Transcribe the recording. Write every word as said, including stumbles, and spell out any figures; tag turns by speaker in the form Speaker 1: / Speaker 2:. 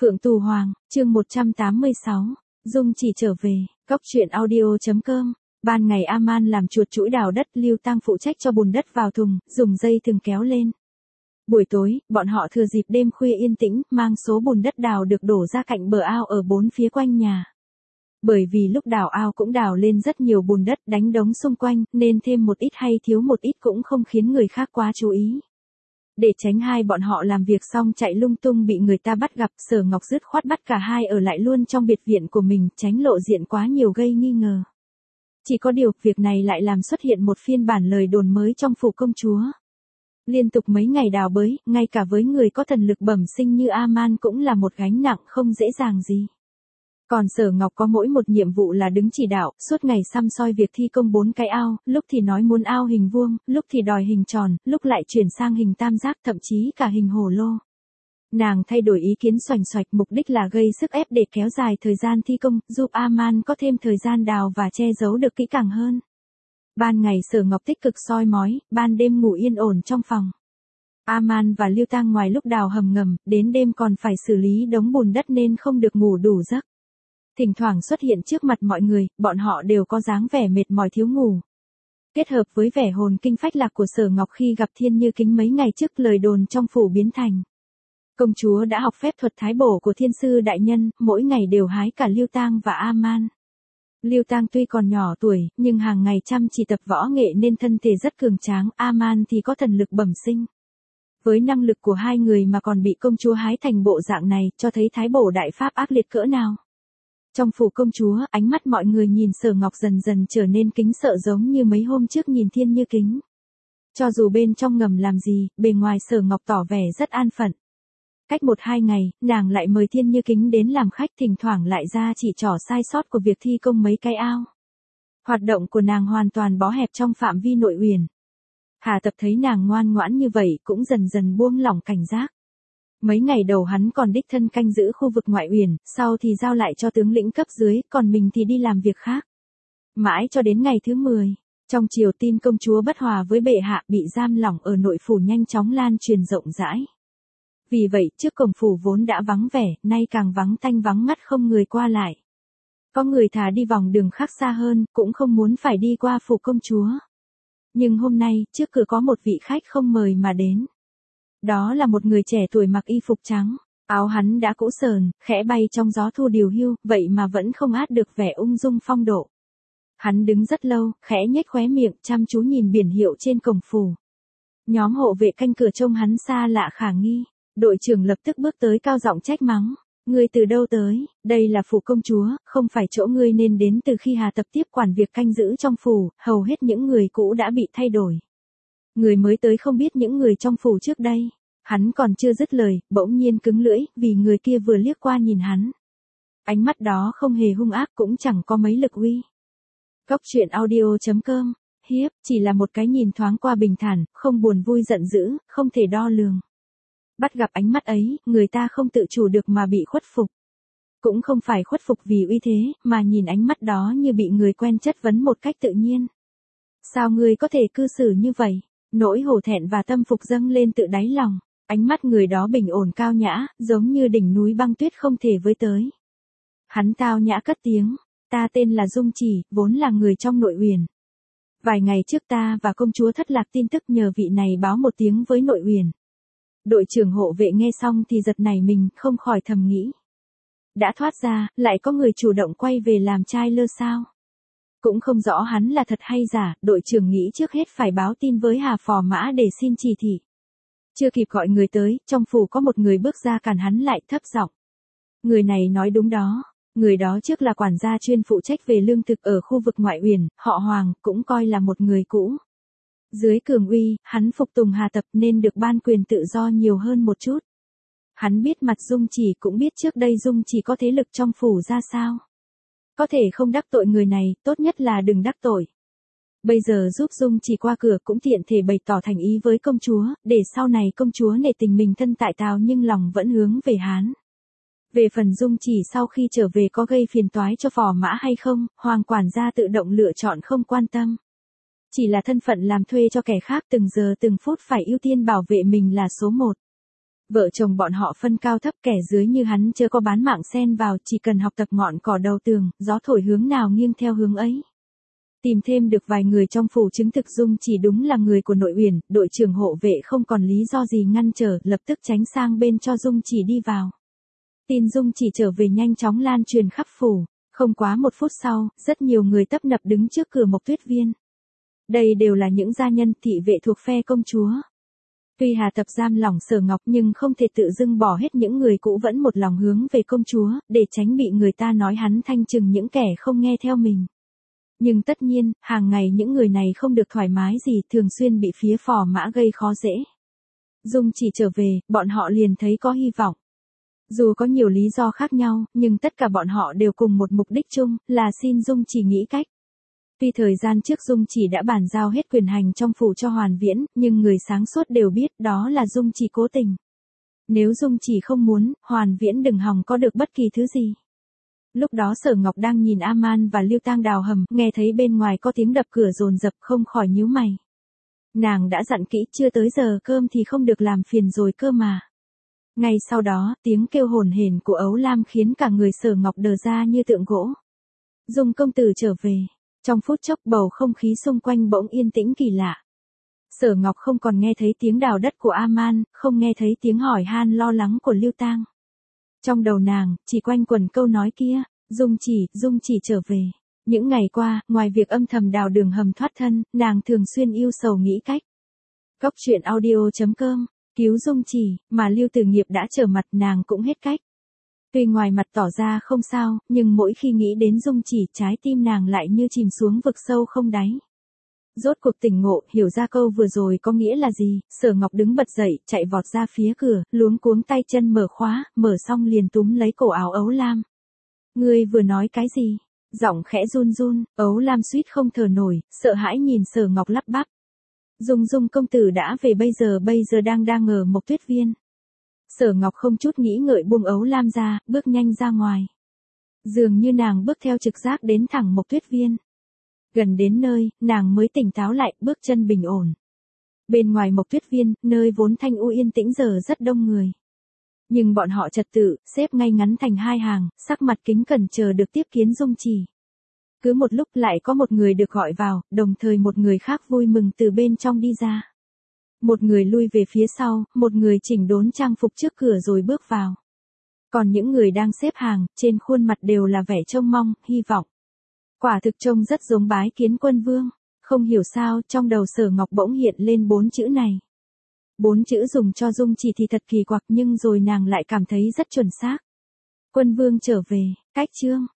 Speaker 1: Phượng Tù Hoàng, chương một trăm tám mươi sáu, Dung Chỉ trở về, Cóc truyện audio.com. Ban ngày A-man làm chuột chũi đào đất, Lưu Tăng phụ trách cho bùn đất vào thùng, dùng dây thừng kéo lên. Buổi tối, bọn họ thừa dịp đêm khuya yên tĩnh, mang số bùn đất đào được đổ ra cạnh bờ ao ở bốn phía quanh nhà. Bởi vì lúc đào ao cũng đào lên rất nhiều bùn đất đánh đống xung quanh, nên thêm một ít hay thiếu một ít cũng không khiến người khác quá chú ý. Để tránh hai bọn họ làm việc xong chạy lung tung bị người ta bắt gặp, Sở Ngọc dứt khoát bắt cả hai ở lại luôn trong biệt viện của mình, tránh lộ diện quá nhiều gây nghi ngờ. Chỉ có điều, việc này lại làm xuất hiện một phiên bản lời đồn mới trong phủ công chúa. Liên tục mấy ngày đào bới, ngay cả với người có thần lực bẩm sinh như A-man cũng là một gánh nặng không dễ dàng gì. Còn Sở Ngọc có mỗi một nhiệm vụ là đứng chỉ đạo, suốt ngày săm soi việc thi công bốn cái ao, lúc thì nói muốn ao hình vuông, lúc thì đòi hình tròn, lúc lại chuyển sang hình tam giác, thậm chí cả hình hồ lô. Nàng thay đổi ý kiến xoành xoạch, mục đích là gây sức ép để kéo dài thời gian thi công, giúp A-man có thêm thời gian đào và che giấu được kỹ càng hơn. Ban ngày Sở Ngọc tích cực soi mói, ban đêm ngủ yên ổn trong phòng. A-man và Lưu Tang ngoài lúc đào hầm ngầm, đến đêm còn phải xử lý đống bùn đất nên không được ngủ đủ giấc. Thỉnh thoảng xuất hiện trước mặt mọi người, bọn họ đều có dáng vẻ mệt mỏi thiếu ngủ. Kết hợp với vẻ hồn kinh phách lạc của Sở Ngọc khi gặp Thiên Như Kính mấy ngày trước, lời đồn trong phủ biến thành. Công chúa đã học phép thuật thái bổ của thiên sư đại nhân, mỗi ngày đều hái cả Lưu Tang và A-man. Lưu Tang tuy còn nhỏ tuổi, nhưng hàng ngày chăm chỉ tập võ nghệ nên thân thể rất cường tráng, A-man thì có thần lực bẩm sinh. Với năng lực của hai người mà còn bị công chúa hái thành bộ dạng này, cho thấy thái bổ đại pháp ác liệt cỡ nào. Trong phủ công chúa, ánh mắt mọi người nhìn Sở Ngọc dần dần trở nên kính sợ giống như mấy hôm trước nhìn Thiên Như Kính. Cho dù bên trong ngầm làm gì, bề ngoài Sở Ngọc tỏ vẻ rất an phận. Cách một hai ngày, nàng lại mời Thiên Như Kính đến làm khách, thỉnh thoảng lại ra chỉ trỏ sai sót của việc thi công mấy cái ao. Hoạt động của nàng hoàn toàn bó hẹp trong phạm vi nội uyển. Hà Tập thấy nàng ngoan ngoãn như vậy cũng dần dần buông lỏng cảnh giác. Mấy ngày đầu hắn còn đích thân canh giữ khu vực ngoại uyển, sau thì giao lại cho tướng lĩnh cấp dưới, còn mình thì đi làm việc khác. Mãi cho đến ngày thứ mười, trong triều tin công chúa bất hòa với bệ hạ bị giam lỏng ở nội phủ nhanh chóng lan truyền rộng rãi. Vì vậy, trước cổng phủ vốn đã vắng vẻ, nay càng vắng tanh vắng ngắt không người qua lại. Có người thà đi vòng đường khác xa hơn, cũng không muốn phải đi qua phủ công chúa. Nhưng hôm nay, trước cửa có một vị khách không mời mà đến. Đó là một người trẻ tuổi mặc y phục trắng, áo hắn đã cũ sờn, khẽ bay trong gió thu điều hưu, vậy mà vẫn không át được vẻ ung dung phong độ. Hắn đứng rất lâu, khẽ nhếch khóe miệng, chăm chú nhìn biển hiệu trên cổng phủ. Nhóm hộ vệ canh cửa trông hắn xa lạ khả nghi. Đội trưởng lập tức bước tới cao giọng trách mắng. Ngươi từ đâu tới? Đây là phủ công chúa, không phải chỗ ngươi nên đến. Từ khi Hà Tập tiếp quản việc canh giữ trong phủ, hầu hết những người cũ đã bị thay đổi. Người mới tới không biết những người trong phủ trước đây. Hắn còn chưa dứt lời, bỗng nhiên cứng lưỡi, vì người kia vừa liếc qua nhìn hắn. Ánh mắt đó không hề hung ác, cũng chẳng có mấy lực uy. Cóc truyện audio.com. Hiếp, chỉ là một cái nhìn thoáng qua bình thản, không buồn vui giận dữ, không thể đo lường. Bắt gặp ánh mắt ấy, người ta không tự chủ được mà bị khuất phục. Cũng không phải khuất phục vì uy thế, mà nhìn ánh mắt đó như bị người quen chất vấn một cách tự nhiên. Sao ngươi có thể cư xử như vậy? Nỗi hổ thẹn và tâm phục dâng lên tự đáy lòng. Ánh mắt người đó bình ổn cao nhã, giống như đỉnh núi băng tuyết không thể với tới. Hắn tao nhã cất tiếng. Ta tên là Dung Chỉ, vốn là người trong nội uyển. Vài ngày trước ta và công chúa thất lạc tin tức, nhờ vị này báo một tiếng với nội uyển. Đội trưởng hộ vệ nghe xong thì giật nảy mình, không khỏi thầm nghĩ. Đã thoát ra, lại có người chủ động quay về làm trai lơ sao? Cũng không rõ hắn là thật hay giả, đội trưởng nghĩ trước hết phải báo tin với Hà Phò Mã để xin chỉ thị. Chưa kịp gọi người tới, trong phủ có một người bước ra cản hắn lại, thấp giọng. Người này nói đúng đó, người đó trước là quản gia chuyên phụ trách về lương thực ở khu vực ngoại uyển, họ Hoàng, cũng coi là một người cũ. Dưới cường uy, hắn phục tùng Hà Tập nên được ban quyền tự do nhiều hơn một chút. Hắn biết mặt Dung Chỉ, cũng biết trước đây Dung Chỉ có thế lực trong phủ ra sao. Có thể không đắc tội người này, tốt nhất là đừng đắc tội. Bây giờ giúp Dung Chỉ qua cửa cũng tiện thể bày tỏ thành ý với công chúa, để sau này công chúa nể tình mình thân tại Tào nhưng lòng vẫn hướng về Hán. Về phần Dung Chỉ sau khi trở về có gây phiền toái cho Phò Mã hay không, Hoàng quản gia tự động lựa chọn không quan tâm. Chỉ là thân phận làm thuê cho kẻ khác, từng giờ từng phút phải ưu tiên bảo vệ mình là số một. Vợ chồng bọn họ phân cao thấp, kẻ dưới như hắn chớ có bán mạng xen vào, chỉ cần học tập ngọn cỏ đầu tường, gió thổi hướng nào nghiêng theo hướng ấy. Tìm thêm được vài người trong phủ chứng thực Dung Chỉ đúng là người của Nội Uyển, đội trưởng hộ vệ không còn lý do gì ngăn trở, lập tức tránh sang bên cho Dung Chỉ đi vào. Tin Dung Chỉ trở về nhanh chóng lan truyền khắp phủ, không quá một phút sau, rất nhiều người tấp nập đứng trước cửa Mộc Tuyết Viên. Đây đều là những gia nhân thị vệ thuộc phe công chúa. Tuy Hà Tập giam lỏng Sở Ngọc nhưng không thể tự dưng bỏ hết những người cũ vẫn một lòng hướng về công chúa, để tránh bị người ta nói hắn thanh trừng những kẻ không nghe theo mình. Nhưng tất nhiên, hàng ngày những người này không được thoải mái gì, thường xuyên bị phía phò mã gây khó dễ. Dung Chỉ trở về, bọn họ liền thấy có hy vọng. Dù có nhiều lý do khác nhau, nhưng tất cả bọn họ đều cùng một mục đích chung, là xin Dung Chỉ nghĩ cách. Tuy thời gian trước Dung Chỉ đã bàn giao hết quyền hành trong phủ cho Hoàn Viễn, nhưng người sáng suốt đều biết đó là Dung Chỉ cố tình. Nếu Dung Chỉ không muốn, Hoàn Viễn đừng hòng có được bất kỳ thứ gì. Lúc đó Sở Ngọc đang nhìn A-man và Lưu Tang đào hầm, nghe thấy bên ngoài có tiếng đập cửa dồn dập không khỏi nhíu mày. Nàng đã dặn kỹ chưa tới giờ cơm thì không được làm phiền rồi cơ mà. Ngay sau đó, tiếng kêu hồn hển của Ấu Lam khiến cả người Sở Ngọc đờ ra như tượng gỗ. Dung công tử trở về. Trong phút chốc bầu không khí xung quanh bỗng yên tĩnh kỳ lạ. Sở Ngọc không còn nghe thấy tiếng đào đất của A-man, không nghe thấy tiếng hỏi han lo lắng của Lưu Tang. Trong đầu nàng, chỉ quanh quẩn câu nói kia, Dung Chỉ, Dung Chỉ trở về. Những ngày qua, ngoài việc âm thầm đào đường hầm thoát thân, nàng thường xuyên yêu sầu nghĩ cách. Góc truyện audio chấm com, cứu Dung Chỉ, mà Lưu Tử Nghiệp đã trở mặt nàng cũng hết cách. Tuy ngoài mặt tỏ ra không sao, nhưng mỗi khi nghĩ đến Dung Chỉ, trái tim nàng lại như chìm xuống vực sâu không đáy. Rốt cuộc tỉnh ngộ, hiểu ra câu vừa rồi có nghĩa là gì, Sở Ngọc đứng bật dậy, chạy vọt ra phía cửa, luống cuống tay chân mở khóa, mở xong liền túm lấy cổ áo Ấu Lam. Ngươi vừa nói cái gì? Giọng khẽ run run, Ấu Lam suýt không thở nổi, sợ hãi nhìn Sở Ngọc lắp bắp. Dung Dung công tử đã về bây giờ bây giờ đang đang ở Mộc Tuyết Viên. Sở Ngọc không chút nghĩ ngợi buông Ấu Lam ra, bước nhanh ra ngoài. Dường như nàng bước theo trực giác đến thẳng Mộc Tuyết Viên. Gần đến nơi, nàng mới tỉnh táo lại, bước chân bình ổn. Bên ngoài Mộc Tuyết Viên, nơi vốn thanh u yên tĩnh giờ rất đông người. Nhưng bọn họ trật tự, xếp ngay ngắn thành hai hàng, sắc mặt kính cẩn chờ được tiếp kiến Dung Chỉ. Cứ một lúc lại có một người được gọi vào, đồng thời một người khác vui mừng từ bên trong đi ra. Một người lui về phía sau, một người chỉnh đốn trang phục trước cửa rồi bước vào. Còn những người đang xếp hàng, trên khuôn mặt đều là vẻ trông mong, hy vọng. Quả thực trông rất giống bái kiến quân vương. Không hiểu sao, trong đầu Sở Ngọc bỗng hiện lên bốn chữ này. Bốn chữ dùng cho Dung Chỉ thì thật kỳ quặc nhưng rồi nàng lại cảm thấy rất chuẩn xác. Quân vương trở về, cách chương.